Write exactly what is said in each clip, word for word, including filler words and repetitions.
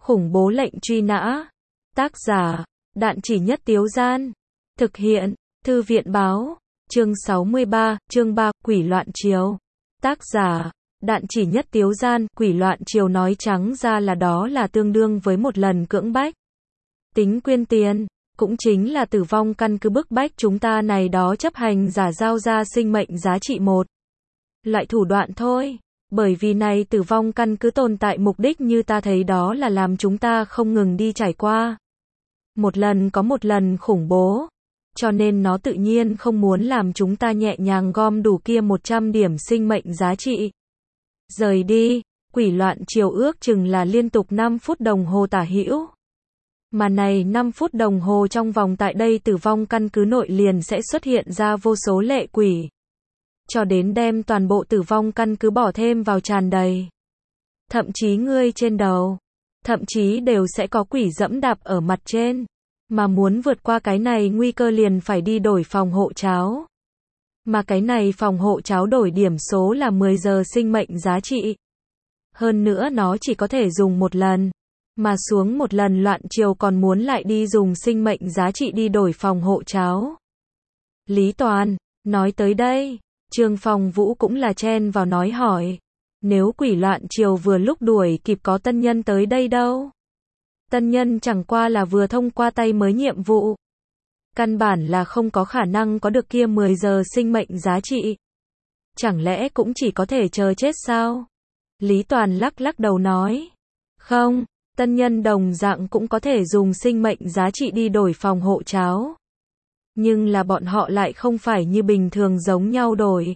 Khủng bố lệnh truy nã. Tác giả, Đạn Chỉ Nhất Tiếu Gian. Thực hiện, Thư viện báo. Chương sáu mươi ba, chương ba, Quỷ loạn triều. Tác giả, Đạn Chỉ Nhất Tiếu Gian. Quỷ loạn triều nói trắng ra là đó là tương đương với một lần cưỡng bách. Tính quyên tiền, cũng chính là tử vong căn cứ bức bách chúng ta này đó chấp hành giả giao ra sinh mệnh giá trị một loại thủ đoạn thôi. Bởi vì này tử vong căn cứ tồn tại mục đích như ta thấy đó là làm chúng ta không ngừng đi trải qua. Một lần có một lần khủng bố. Cho nên nó tự nhiên không muốn làm chúng ta nhẹ nhàng gom đủ kia một trăm điểm sinh mệnh giá trị. Rời đi, quỷ loạn triều ước chừng là liên tục năm phút đồng hồ tả hữu. Mà này năm phút đồng hồ trong vòng tại đây tử vong căn cứ nội liền sẽ xuất hiện ra vô số lệ quỷ. Cho đến đem toàn bộ tử vong căn cứ bỏ thêm vào tràn đầy. Thậm chí ngươi trên đầu, thậm chí đều sẽ có quỷ dẫm đạp ở mặt trên. Mà muốn vượt qua cái này nguy cơ liền phải đi đổi phòng hộ cháo. Mà cái này phòng hộ cháo đổi điểm số là mười giờ sinh mệnh giá trị. Hơn nữa nó chỉ có thể dùng một lần. Mà xuống một lần loạn triều còn muốn lại đi dùng sinh mệnh giá trị đi đổi phòng hộ cháo. Lý Toàn, nói tới đây, Trương Phong Vũ cũng là chen vào nói hỏi. Nếu quỷ loạn triều vừa lúc đuổi kịp có tân nhân tới đây đâu? Tân nhân chẳng qua là vừa thông qua tay mới nhiệm vụ. Căn bản là không có khả năng có được kia mười giờ sinh mệnh giá trị. Chẳng lẽ cũng chỉ có thể chờ chết sao? Lý Toàn lắc lắc đầu nói. Không, tân nhân đồng dạng cũng có thể dùng sinh mệnh giá trị đi đổi phòng hộ cháo. Nhưng là bọn họ lại không phải như bình thường giống nhau đổi.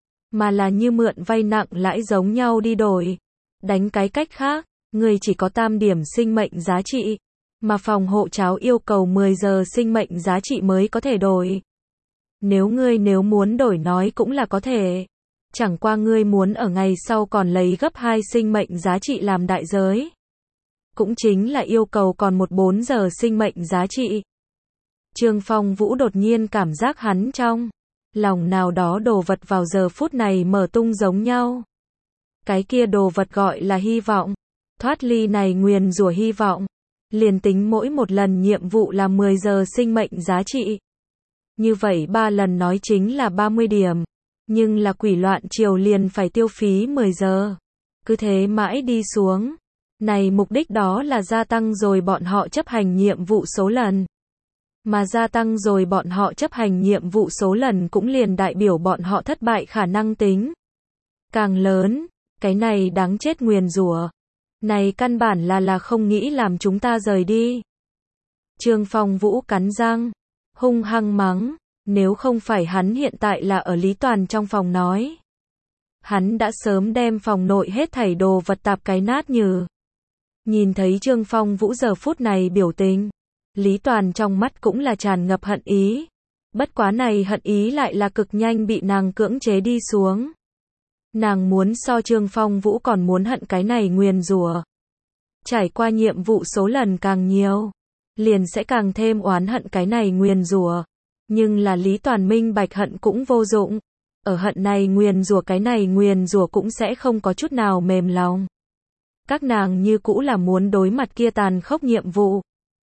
Mà là như mượn vay nặng lãi giống nhau đi đổi. Đánh cái cách khác. Người chỉ có tam điểm sinh mệnh giá trị, mà phòng hộ cháo yêu cầu mười giờ sinh mệnh giá trị mới có thể đổi. Nếu ngươi nếu muốn đổi nói cũng là có thể. Chẳng qua ngươi muốn ở ngày sau còn lấy gấp hai sinh mệnh giá trị làm đại giới. Cũng chính là yêu cầu còn một bốn giờ sinh mệnh giá trị. Trương Phong Vũ đột nhiên cảm giác hắn trong lòng nào đó đồ vật vào giờ phút này mở tung giống nhau. Cái kia đồ vật gọi là hy vọng. Thoát ly này nguyền rủa hy vọng. Liền tính mỗi một lần nhiệm vụ là mười giờ sinh mệnh giá trị. Như vậy ba lần nói chính là ba mươi điểm. Nhưng là quỷ loạn triều liền phải tiêu phí mười giờ. Cứ thế mãi đi xuống. Này mục đích đó là gia tăng rồi bọn họ chấp hành nhiệm vụ số lần. Mà gia tăng rồi bọn họ chấp hành nhiệm vụ số lần cũng liền đại biểu bọn họ thất bại khả năng tính. Càng lớn, cái này đáng chết nguyền rủa. Này căn bản là là không nghĩ làm chúng ta rời đi. Trương Phong Vũ cắn răng, hung hăng mắng, nếu không phải hắn hiện tại là ở Lý Toàn trong phòng nói. Hắn đã sớm đem phòng nội hết thảy đồ vật tạp cái nát nhừ. Nhìn thấy Trương Phong Vũ giờ phút này biểu tình, Lý Toàn trong mắt cũng là tràn ngập hận ý. Bất quá này hận ý lại là cực nhanh bị nàng cưỡng chế đi xuống. Nàng muốn so Trương Phong Vũ còn muốn hận cái này nguyền rủa. Trải qua nhiệm vụ số lần càng nhiều, liền sẽ càng thêm oán hận cái này nguyền rủa. Nhưng là Lý Toàn minh bạch hận cũng vô dụng. Ở hận này nguyền rủa cái này nguyền rủa cũng sẽ không có chút nào mềm lòng. Các nàng như cũ là muốn đối mặt kia tàn khốc nhiệm vụ.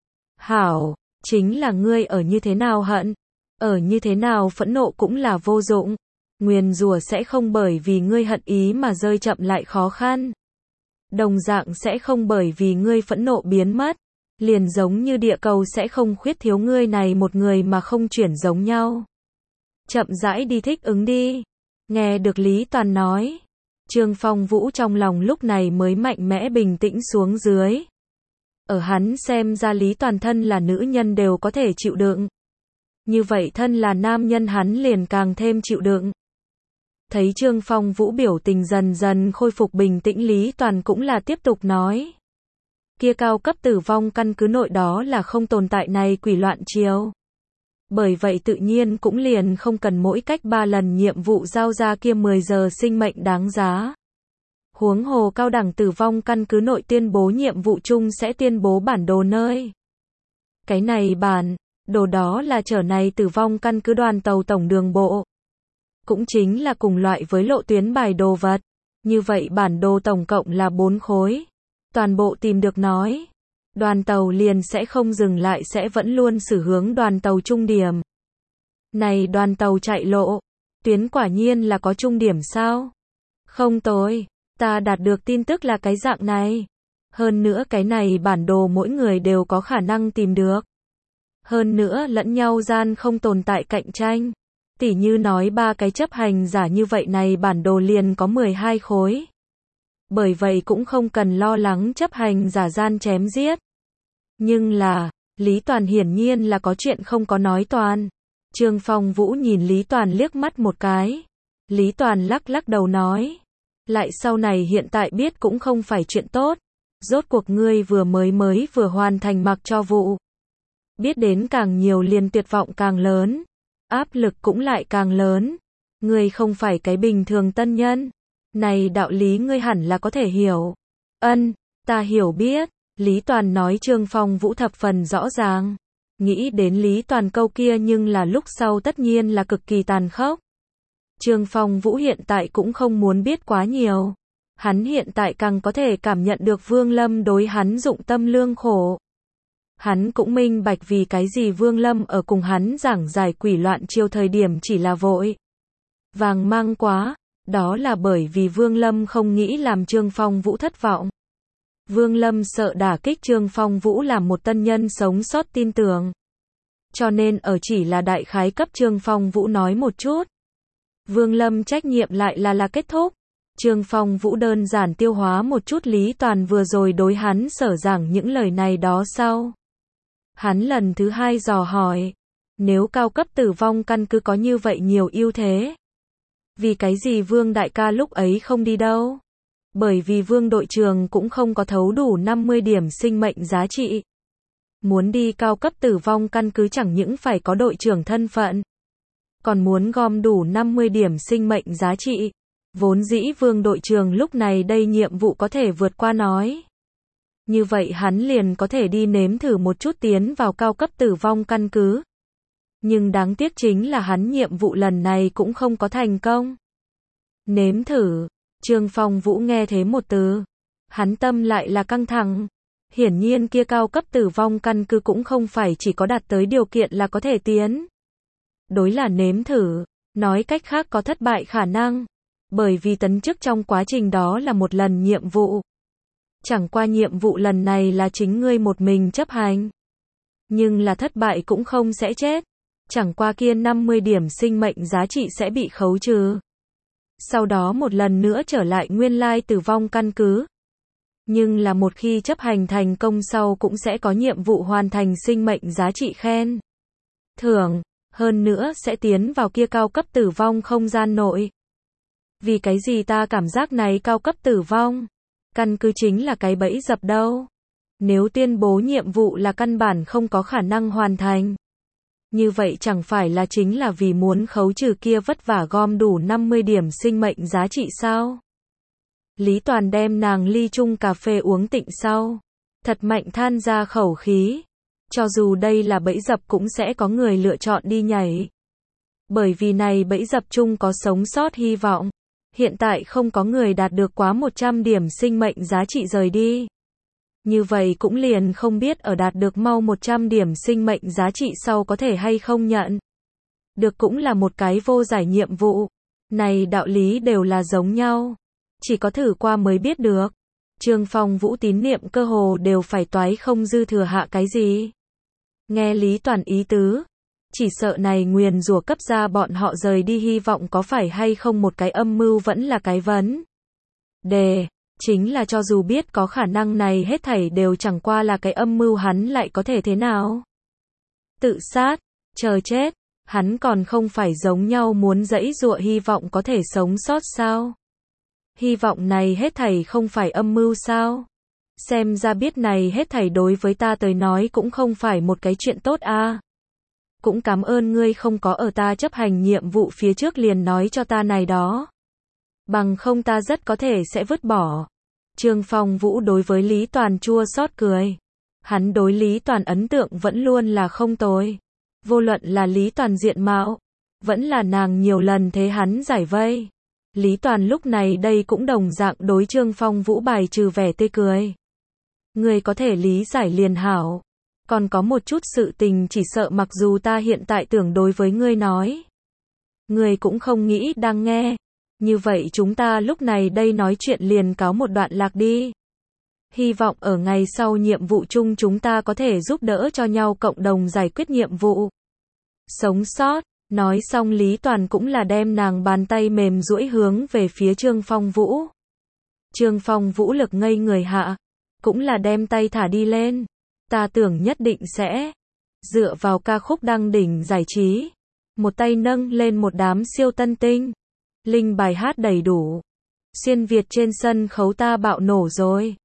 Hảo, chính là ngươi ở như thế nào hận, ở như thế nào phẫn nộ cũng là vô dụng. Nguyền rủa sẽ không bởi vì ngươi hận ý mà rơi chậm lại khó khăn. Đồng dạng sẽ không bởi vì ngươi phẫn nộ biến mất. Liền giống như địa cầu sẽ không khuyết thiếu ngươi này một người mà không chuyển giống nhau. Chậm rãi đi thích ứng đi. Nghe được Lý Toàn nói. Trương Phong Vũ trong lòng lúc này mới mạnh mẽ bình tĩnh xuống dưới. Ở hắn xem ra Lý Toàn thân là nữ nhân đều có thể chịu đựng. Như vậy thân là nam nhân hắn liền càng thêm chịu đựng. Thấy Trương Phong Vũ biểu tình dần dần khôi phục bình tĩnh Lý Toàn cũng là tiếp tục nói. Kia cao cấp tử vong căn cứ nội đó là không tồn tại này quỷ loạn triều. Bởi vậy tự nhiên cũng liền không cần mỗi cách ba lần nhiệm vụ giao ra kia mười giờ sinh mệnh đáng giá. Huống hồ cao đẳng tử vong căn cứ nội tuyên bố nhiệm vụ chung sẽ tuyên bố bản đồ nơi. Cái này bản đồ đó là chở này tử vong căn cứ đoàn tàu tổng đường bộ. Cũng chính là cùng loại với lộ tuyến bài đồ vật. Như vậy bản đồ tổng cộng là bốn khối. toàn bộ tìm được nói. Đoàn tàu liền sẽ không dừng lại, sẽ vẫn luôn xử hướng đoàn tàu trung điểm. Này đoàn tàu chạy lộ, tuyến quả nhiên là có trung điểm sao? Không tồi, ta đạt được tin tức là cái dạng này. Hơn nữa cái này bản đồ mỗi người đều có khả năng tìm được. Hơn nữa lẫn nhau gian không tồn tại cạnh tranh. Tỉ như nói ba cái chấp hành giả như vậy này bản đồ liền có mười hai khối. Bởi vậy cũng không cần lo lắng chấp hành giả gian chém giết. Nhưng là, Lý Toàn hiển nhiên là có chuyện không có nói toàn. Trương Phong Vũ nhìn Lý Toàn liếc mắt một cái. Lý Toàn lắc lắc đầu nói. Lại sau này hiện tại biết cũng không phải chuyện tốt. Rốt cuộc ngươi vừa mới mới vừa hoàn thành mặc cho vụ. Biết đến càng nhiều liền tuyệt vọng càng lớn. Áp lực cũng lại càng lớn. Ngươi không phải cái bình thường tân nhân. Này đạo lý ngươi hẳn là có thể hiểu. Ân, ta hiểu biết. Lý Toàn nói Trương Phong Vũ thập phần rõ ràng. Nghĩ đến Lý Toàn câu kia nhưng là lúc sau tất nhiên là cực kỳ tàn khốc. Trương Phong Vũ hiện tại cũng không muốn biết quá nhiều. Hắn hiện tại càng có thể cảm nhận được Vương Lâm đối hắn dụng tâm lương khổ. Hắn cũng minh bạch vì cái gì Vương Lâm ở cùng hắn giảng giải quỷ loạn chiêu thời điểm chỉ là vội vàng mang quá, đó là bởi vì Vương Lâm không nghĩ làm Trương Phong Vũ thất vọng. Vương Lâm sợ đả kích Trương Phong Vũ làm một tân nhân sống sót tin tưởng. Cho nên ở chỉ là đại khái cấp Trương Phong Vũ nói một chút. Vương Lâm trách nhiệm lại là là kết thúc. Trương Phong Vũ đơn giản tiêu hóa một chút Lý Toàn vừa rồi đối hắn sở giảng những lời này đó sau. Hắn lần thứ hai dò hỏi. Nếu cao cấp tử vong căn cứ có như vậy nhiều ưu thế. Vì cái gì Vương đại ca lúc ấy không đi đâu? Bởi vì Vương đội trưởng cũng không có thấu đủ năm mươi điểm sinh mệnh giá trị. Muốn đi cao cấp tử vong căn cứ chẳng những phải có đội trưởng thân phận. Còn muốn gom đủ năm mươi điểm sinh mệnh giá trị. Vốn dĩ Vương đội trưởng lúc này đây nhiệm vụ có thể vượt qua nói. Như vậy hắn liền có thể đi nếm thử một chút tiến vào cao cấp tử vong căn cứ. Nhưng đáng tiếc chính là hắn nhiệm vụ lần này cũng không có thành công. Nếm thử. Trương Phong Vũ nghe thế một từ. Hắn tâm lại là căng thẳng. Hiển nhiên kia cao cấp tử vong căn cứ cũng không phải chỉ có đạt tới điều kiện là có thể tiến. Đối là nếm thử. Nói cách khác có thất bại khả năng. Bởi vì tấn chức trong quá trình đó là một lần nhiệm vụ. Chẳng qua nhiệm vụ lần này là chính ngươi một mình chấp hành. Nhưng là thất bại cũng không sẽ chết. Chẳng qua kia năm mươi điểm sinh mệnh giá trị sẽ bị khấu trừ. Sau đó một lần nữa trở lại nguyên lai tử vong căn cứ. Nhưng là một khi chấp hành thành công sau cũng sẽ có nhiệm vụ hoàn thành sinh mệnh giá trị khen thưởng. Hơn nữa sẽ tiến vào kia cao cấp tử vong không gian nội. Vì cái gì ta cảm giác này cao cấp tử vong căn cứ chính là cái bẫy dập đâu. Nếu tuyên bố nhiệm vụ là căn bản không có khả năng hoàn thành. Như vậy chẳng phải là chính là vì muốn khấu trừ kia vất vả gom đủ năm mươi điểm sinh mệnh giá trị sao? Lý Toàn đem nàng ly chung cà phê uống tịnh sau. Thật mạnh than ra khẩu khí. Cho dù đây là bẫy dập cũng sẽ có người lựa chọn đi nhảy. Bởi vì này bẫy dập chung có sống sót hy vọng. Hiện tại không có người đạt được quá một trăm điểm sinh mệnh giá trị rời đi. Như vậy cũng liền không biết ở đạt được mau một trăm điểm sinh mệnh giá trị sau có thể hay không nhận. Được cũng là một cái vô giải nhiệm vụ. Này đạo lý đều là giống nhau. Chỉ có thử qua mới biết được. Trương Phong Vũ tín niệm cơ hồ đều phải toái không dư thừa hạ cái gì. Nghe Lý Toàn ý tứ. Chỉ sợ này nguyền rủa cấp ra bọn họ rời đi hy vọng có phải hay không một cái âm mưu vẫn là cái vấn đề. Chính là cho dù biết có khả năng này hết thảy đều chẳng qua là cái âm mưu hắn lại có thể thế nào? Tự sát, chờ chết, hắn còn không phải giống nhau muốn giãy giụa hy vọng có thể sống sót sao? Hy vọng này hết thảy không phải âm mưu sao? Xem ra biết này hết thảy đối với ta tới nói cũng không phải một cái chuyện tốt a. À. Cũng cảm ơn ngươi không có ở ta chấp hành nhiệm vụ phía trước liền nói cho ta này đó. Bằng không ta rất có thể sẽ vứt bỏ. Trương Phong Vũ đối với Lý Toàn chua xót cười. Hắn đối Lý Toàn ấn tượng vẫn luôn là không tồi. Vô luận là Lý Toàn diện mạo, vẫn là nàng nhiều lần thế hắn giải vây. Lý Toàn lúc này đây cũng đồng dạng đối Trương Phong Vũ bài trừ vẻ tươi cười. Ngươi có thể lý giải liền hảo. Còn có một chút sự tình chỉ sợ mặc dù ta hiện tại tưởng đối với ngươi nói. Ngươi cũng không nghĩ đang nghe. Như vậy chúng ta lúc này đây nói chuyện liền cáo một đoạn lạc đi. Hy vọng ở ngày sau nhiệm vụ chung chúng ta có thể giúp đỡ cho nhau cộng đồng giải quyết nhiệm vụ. Sống sót. Nói xong Lý Toàn cũng là đem nàng bàn tay mềm duỗi hướng về phía Trương Phong Vũ. Trương Phong Vũ lực ngây người hạ. Cũng là đem tay thả đi lên. Ta tưởng nhất định sẽ. Dựa vào ca khúc đăng đỉnh giải trí. Một tay nâng lên một đám siêu tân tinh. Linh bài hát đầy đủ. Xuyên Việt trên sân khấu ta bạo nổ rồi.